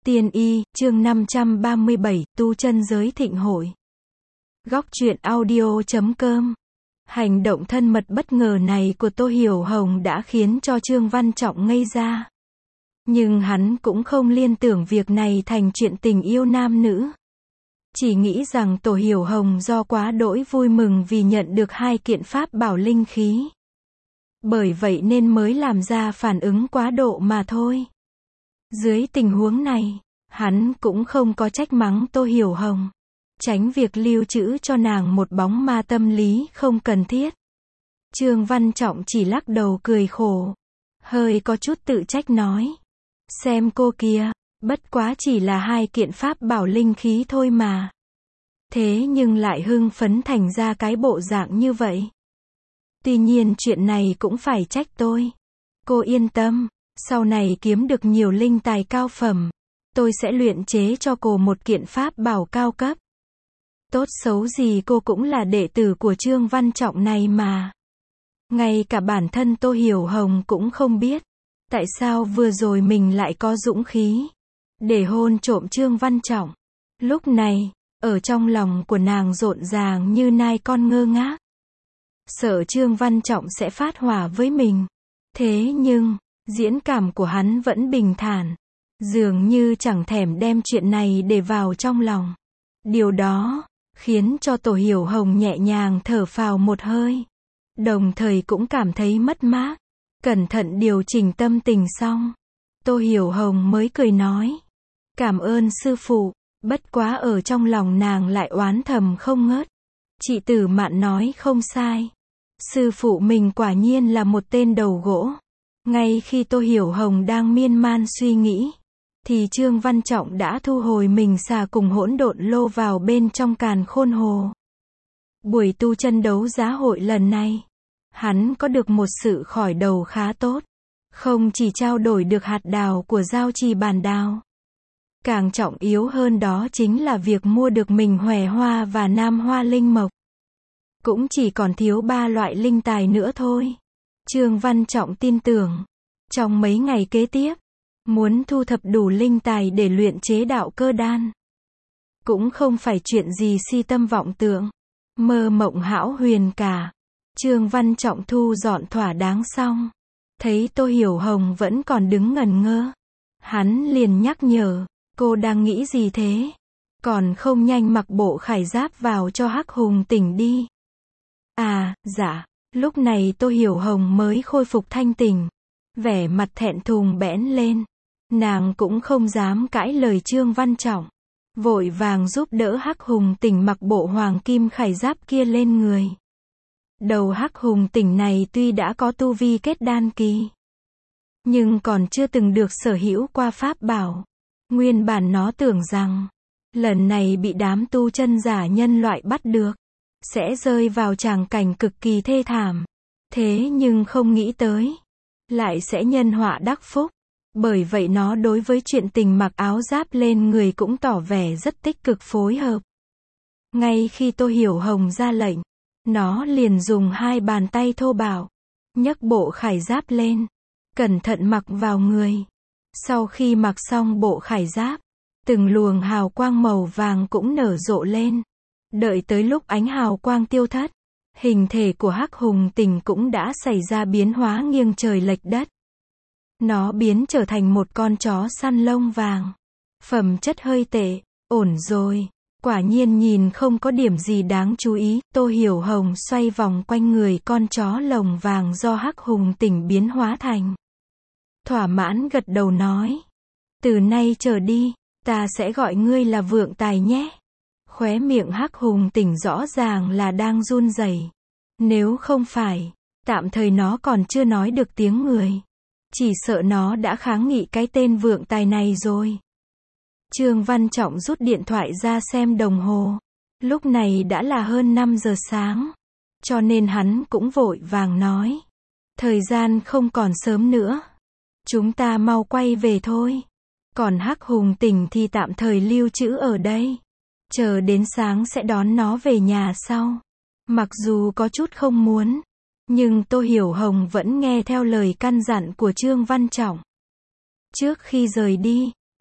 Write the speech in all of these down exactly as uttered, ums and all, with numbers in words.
Tiên y, chương năm trăm ba mươi bảy, tu chân giới thịnh hội. Góc truyện audio chấm com. Hành động thân mật bất ngờ này của Tô Hiểu Hồng đã khiến cho Trương Văn Trọng ngây ra. Nhưng hắn cũng không liên tưởng việc này thành chuyện tình yêu nam nữ. Chỉ nghĩ rằng Tô Hiểu Hồng do quá đỗi vui mừng vì nhận được hai kiện pháp bảo linh khí. Bởi vậy nên mới làm ra phản ứng quá độ mà thôi. Dưới tình huống này, hắn cũng không có trách mắng Tô Hiểu Hồng. Tránh việc lưu trữ cho nàng một bóng ma tâm lý không cần thiết. Trương Văn Trọng chỉ lắc đầu cười khổ. Hơi có chút tự trách nói. Xem cô kia, bất quá chỉ là hai kiện pháp bảo linh khí thôi mà. Thế nhưng lại hưng phấn thành ra cái bộ dạng như vậy. Tuy nhiên chuyện này cũng phải trách tôi. Cô yên tâm. Sau này kiếm được nhiều linh tài cao phẩm, tôi sẽ luyện chế cho cô một kiện pháp bảo cao cấp. Tốt xấu gì cô cũng là đệ tử của Trương Văn Trọng này mà. Ngay cả bản thân Tô Hiểu Hồng cũng không biết, tại sao vừa rồi mình lại có dũng khí để hôn trộm Trương Văn Trọng. Lúc này, ở trong lòng của nàng rộn ràng như nai con ngơ ngác. Sợ Trương Văn Trọng sẽ phát hỏa với mình. Thế nhưng, diễn cảm của hắn vẫn bình thản, dường như chẳng thèm đem chuyện này để vào trong lòng. Điều đó khiến cho Tô Hiểu Hồng nhẹ nhàng thở phào một hơi, đồng thời cũng cảm thấy mất mát. Cẩn thận điều chỉnh tâm tình xong, Tô Hiểu Hồng mới cười nói: "Cảm ơn sư phụ." Bất quá ở trong lòng nàng lại oán thầm không ngớt. Chị Tử Mạn nói không sai, sư phụ mình quả nhiên là một tên đầu gỗ. Ngay khi Tô Hiểu Hồng đang miên man suy nghĩ, thì Trương Văn Trọng đã thu hồi mình xà cùng hỗn độn lô vào bên trong càn khôn hồ. Buổi tu chân đấu giá hội lần này, hắn có được một sự khởi đầu khá tốt. Không chỉ trao đổi được hạt đào của giao trì bản đào, càng trọng yếu hơn đó chính là việc mua được mình hòe hoa và nam hoa linh mộc. Cũng chỉ còn thiếu ba loại linh tài nữa thôi. Trương Văn Trọng tin tưởng, trong mấy ngày kế tiếp, muốn thu thập đủ linh tài để luyện chế đạo cơ đan, cũng không phải chuyện gì si tâm vọng tưởng, mơ mộng hão huyền cả. Trương Văn Trọng thu dọn thỏa đáng xong, thấy Tô Hiểu Hồng vẫn còn đứng ngẩn ngơ. Hắn liền nhắc nhở, cô đang nghĩ gì thế? Còn không nhanh mặc bộ khải giáp vào cho Hắc Hùng tỉnh đi. À, dạ. Lúc này Tô Hiểu Hồng mới khôi phục thanh tỉnh, vẻ mặt thẹn thùng bẽn lên. Nàng cũng không dám cãi lời Trương Văn Trọng, vội vàng giúp đỡ Hắc Hùng Tỉnh mặc bộ hoàng kim khải giáp kia lên người. Đầu Hắc Hùng Tỉnh này tuy đã có tu vi kết đan kỳ, nhưng còn chưa từng được sở hữu qua pháp bảo. Nguyên bản nó tưởng rằng, lần này bị đám tu chân giả nhân loại bắt được, sẽ rơi vào tràng cảnh cực kỳ thê thảm. Thế nhưng không nghĩ tới, lại sẽ nhân họa đắc phúc. Bởi vậy nó đối với chuyện tình mặc áo giáp lên người cũng tỏ vẻ rất tích cực phối hợp. Ngay khi Tô Hiểu Hồng ra lệnh, nó liền dùng hai bàn tay thô bạo, nhấc bộ khải giáp lên, cẩn thận mặc vào người. Sau khi mặc xong bộ khải giáp, từng luồng hào quang màu vàng cũng nở rộ lên. Đợi tới lúc ánh hào quang tiêu thất, hình thể của Hắc Hùng Tỉnh cũng đã xảy ra biến hóa nghiêng trời lệch đất. Nó biến trở thành một con chó săn lông vàng. Phẩm chất hơi tệ, ổn rồi. Quả nhiên nhìn không có điểm gì đáng chú ý. Tô Hiểu Hồng xoay vòng quanh người con chó lông vàng do Hắc Hùng Tỉnh biến hóa thành. Thỏa mãn gật đầu nói: "Từ nay trở đi, ta sẽ gọi ngươi là Vượng Tài nhé." Khóe miệng Hắc Hùng Tỉnh rõ ràng là đang run rẩy. Nếu không phải, tạm thời nó còn chưa nói được tiếng người, chỉ sợ nó đã kháng nghị cái tên Vượng Tài này rồi. Trương Văn Trọng rút điện thoại ra xem đồng hồ. Lúc này đã là hơn năm giờ sáng, cho nên hắn cũng vội vàng nói: "Thời gian không còn sớm nữa, chúng ta mau quay về thôi. Còn Hắc Hùng Tỉnh thì tạm thời lưu trữ ở đây. Chờ đến sáng sẽ đón nó về nhà sau." Mặc dù có chút không muốn, nhưng Tô Hiểu Hồng vẫn nghe theo lời căn dặn của Trương Văn Trọng. Trước khi rời đi,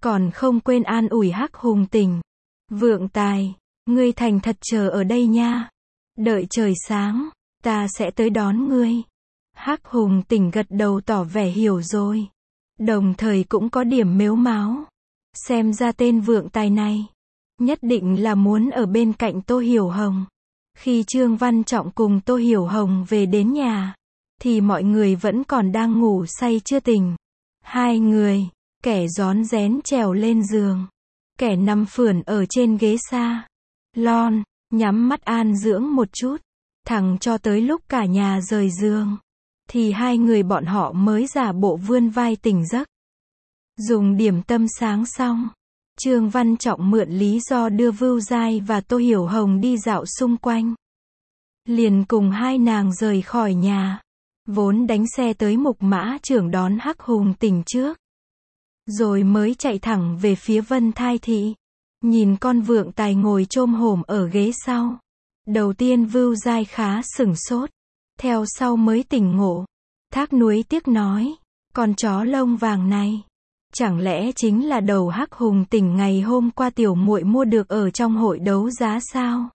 còn không quên an ủi Hắc Hùng Tỉnh. Vượng Tài, ngươi thành thật chờ ở đây nha. Đợi trời sáng, ta sẽ tới đón ngươi. Hắc Hùng Tỉnh gật đầu tỏ vẻ hiểu rồi. Đồng thời cũng có điểm mếu máo. Xem ra tên Vượng Tài này, nhất định là muốn ở bên cạnh Tô Hiểu Hồng. Khi Trương Văn Trọng cùng Tô Hiểu Hồng về đến nhà, thì mọi người vẫn còn đang ngủ say chưa tỉnh. Hai người, kẻ rón rén trèo lên giường, kẻ nằm phườn ở trên ghế xa lon, nhắm mắt an dưỡng một chút, thẳng cho tới lúc cả nhà rời giường, thì hai người bọn họ mới giả bộ vươn vai tỉnh giấc. Dùng điểm tâm sáng xong, Trương Văn Trọng mượn lý do đưa Vưu Giai và Tô Hiểu Hồng đi dạo xung quanh. Liền cùng hai nàng rời khỏi nhà, vốn đánh xe tới Mục Mã Trưởng đón Hắc Hùng Tỉnh trước, rồi mới chạy thẳng về phía Vân Thai Thị. Nhìn con Vượng Tài ngồi chôm hổm ở ghế sau. Đầu tiên Vưu Giai khá sửng sốt, theo sau mới tỉnh ngộ. Thác nuối tiếc nói, con chó lông vàng này, chẳng lẽ chính là đầu Hắc Hùng Tỉnh ngày hôm qua tiểu muội mua được ở trong hội đấu giá sao?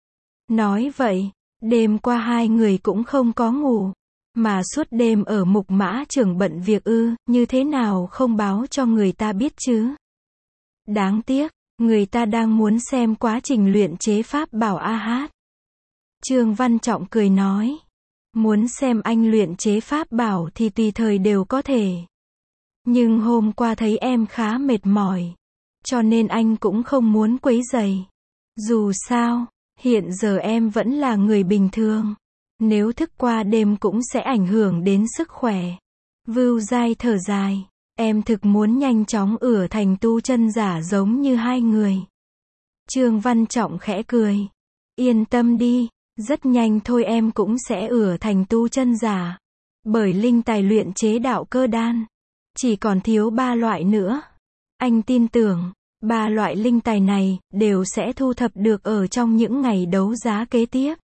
Nói vậy, đêm qua hai người cũng không có ngủ, mà suốt đêm ở Mục Mã Trưởng bận việc ư, như thế nào không báo cho người ta biết chứ? Đáng tiếc, người ta đang muốn xem quá trình luyện chế pháp bảo A Hát. Trương Văn Trọng cười nói, muốn xem anh luyện chế pháp bảo thì tùy thời đều có thể. Nhưng hôm qua thấy em khá mệt mỏi, cho nên anh cũng không muốn quấy rầy. Dù sao, hiện giờ em vẫn là người bình thường, nếu thức qua đêm cũng sẽ ảnh hưởng đến sức khỏe. Vưu Giai thở dài, em thực muốn nhanh chóng ửa thành tu chân giả giống như hai người. Trương Văn Trọng khẽ cười, yên tâm đi, rất nhanh thôi em cũng sẽ ửa thành tu chân giả. Bởi linh tài luyện chế đạo cơ đan, chỉ còn thiếu ba loại nữa. Anh tin tưởng, ba loại linh tài này, đều sẽ thu thập được ở trong những ngày đấu giá kế tiếp.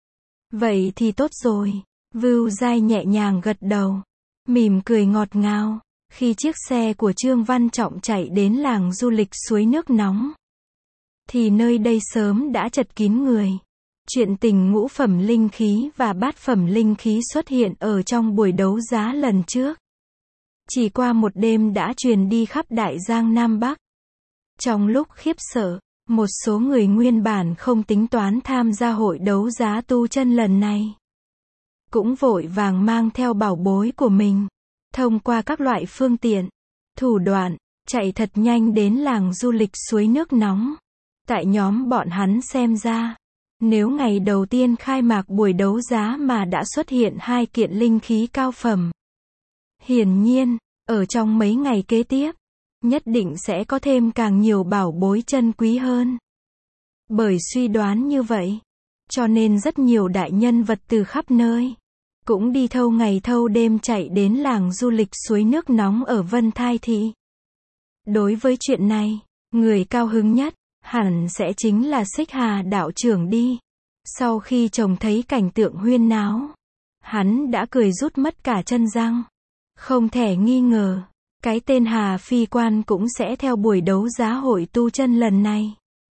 Vậy thì tốt rồi. Vưu Giai nhẹ nhàng gật đầu, mỉm cười ngọt ngào. Khi chiếc xe của Trương Văn Trọng chạy đến làng du lịch suối nước nóng, thì nơi đây sớm đã chật kín người. Chuyện tình ngũ phẩm linh khí và bát phẩm linh khí xuất hiện ở trong buổi đấu giá lần trước, chỉ qua một đêm đã truyền đi khắp Đại Giang Nam Bắc. Trong lúc khiếp sợ, một số người nguyên bản không tính toán tham gia hội đấu giá tu chân lần này, cũng vội vàng mang theo bảo bối của mình, thông qua các loại phương tiện, thủ đoạn, chạy thật nhanh đến làng du lịch suối nước nóng. Tại nhóm bọn hắn xem ra, nếu ngày đầu tiên khai mạc buổi đấu giá mà đã xuất hiện hai kiện linh khí cao phẩm, hiển nhiên, ở trong mấy ngày kế tiếp, nhất định sẽ có thêm càng nhiều bảo bối chân quý hơn. Bởi suy đoán như vậy, cho nên rất nhiều đại nhân vật từ khắp nơi, cũng đi thâu ngày thâu đêm chạy đến làng du lịch suối nước nóng ở Vân Thai Thị. Đối với chuyện này, người cao hứng nhất, hẳn sẽ chính là Xích Hà đạo trưởng đi. Sau khi trông thấy cảnh tượng huyên náo, hắn đã cười rút mất cả chân răng. Không thể nghi ngờ, cái tên Hà Phi Quan cũng sẽ theo buổi đấu giá hội tu chân lần này,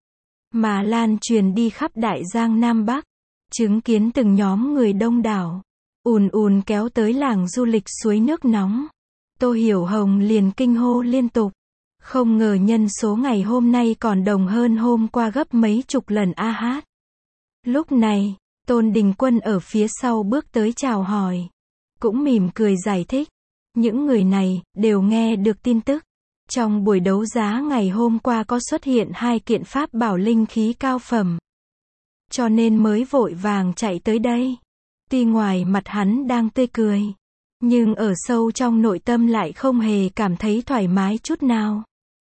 mà lan truyền đi khắp Đại Giang Nam Bắc. Chứng kiến từng nhóm người đông đảo, ùn ùn kéo tới làng du lịch suối nước nóng. Tô Hiểu Hồng liền kinh hô liên tục. Không ngờ nhân số ngày hôm nay còn đồng hơn hôm qua gấp mấy chục lần A Hát. Lúc này, Tôn Đình Quân ở phía sau bước tới chào hỏi, cũng mỉm cười giải thích. Những người này, đều nghe được tin tức. Trong buổi đấu giá ngày hôm qua có xuất hiện hai kiện pháp bảo linh khí cao phẩm, cho nên mới vội vàng chạy tới đây. Tuy ngoài mặt hắn đang tươi cười, nhưng ở sâu trong nội tâm lại không hề cảm thấy thoải mái chút nào.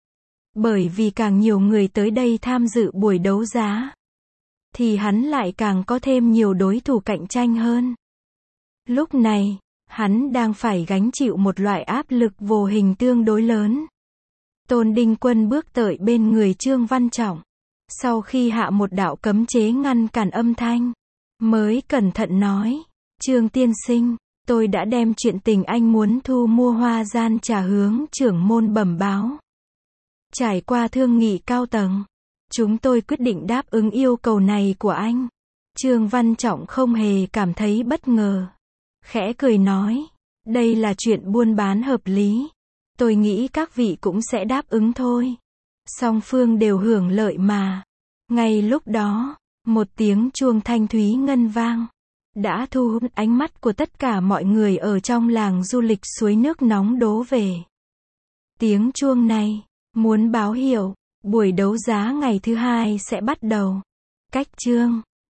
Bởi vì càng nhiều người tới đây tham dự buổi đấu giá, thì hắn lại càng có thêm nhiều đối thủ cạnh tranh hơn. Lúc này, hắn đang phải gánh chịu một loại áp lực vô hình tương đối lớn. Tôn Đình Quân bước tới bên người Trương Văn Trọng, sau khi hạ một đạo cấm chế ngăn cản âm thanh, mới cẩn thận nói, Trương tiên sinh, tôi đã đem chuyện tình anh muốn thu mua hoa gian trà hướng trưởng môn bẩm báo. Trải qua thương nghị cao tầng, chúng tôi quyết định đáp ứng yêu cầu này của anh. Trương Văn Trọng không hề cảm thấy bất ngờ. Khẽ cười nói, đây là chuyện buôn bán hợp lý. Tôi nghĩ các vị cũng sẽ đáp ứng thôi. Song phương đều hưởng lợi mà. Ngay lúc đó, một tiếng chuông thanh thúy ngân vang, đã thu hút ánh mắt của tất cả mọi người ở trong làng du lịch suối nước nóng đổ về. Tiếng chuông này, muốn báo hiệu, buổi đấu giá ngày thứ hai sẽ bắt đầu. Cách chương